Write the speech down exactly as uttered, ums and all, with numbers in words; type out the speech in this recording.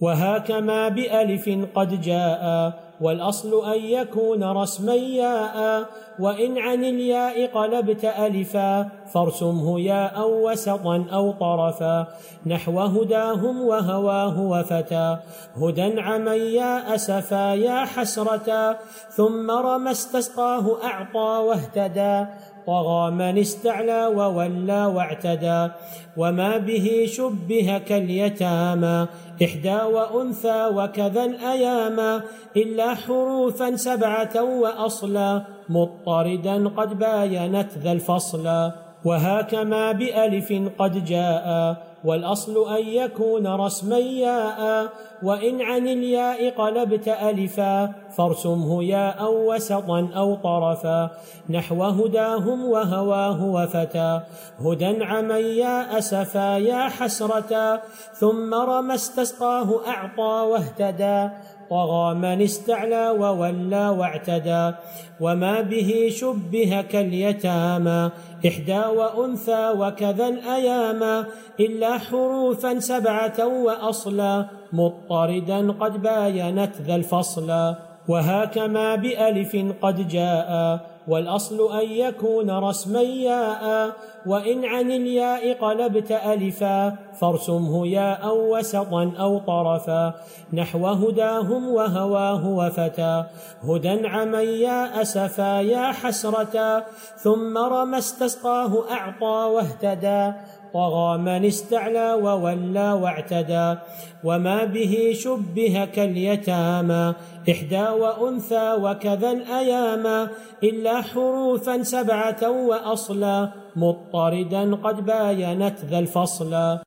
وهاك ما بألف قد جاء والأصل أن يكون رسما ياء وإن عن الياء قلبت ألفا فارسمه ياء وسطا أو طرفا نحو هداهم وهواه وفتى هدى عمن يا أسفا يا حسرة ثم رمى استسقاه أعطى واهتدى طغى من استعلى وولى واعتدى وما به شبه كاليتامى إحدى وأنثى وكذا الأياما إلا حروفا سبعة وأصلا مضطردا قد باينت ذا الفصلا وهاك ما بألف قد جاء والأصل أن يكون رسما ياء وإن عن الياء قلبت ألفا فارسمه ياء وسطا أو طرفا نحو هداهم وهواه وفتى هدى عمن يا أسفا يا حسرة ثم رمى استسقاه أعطى واهتدى طغى من استعلى وولى واعتدى وما به شبه كاليتامى إحدى وأنثى وكذا الأياما إلا حروفا سبعة وأصلا مضطردا قد باينت ذا الفصلا وهاك ما بألف قد جاء والأصل أن يكون رسما ياء وإن عن الياء قلبت ألفا فارسمه ياء وسطا أو طرفا نحو هداهم وهواه وفتى هدى عمن يا أسفا يا حسرة ثم رمى استسقاه أعطى واهتدى طغى من استعلى وولى واعتدى وما به شبه كاليتامى إحدى وأنثى وكذا الأياما إلا حروفا سبعة وأصلا مضطردا قد باينت ذا الفصلا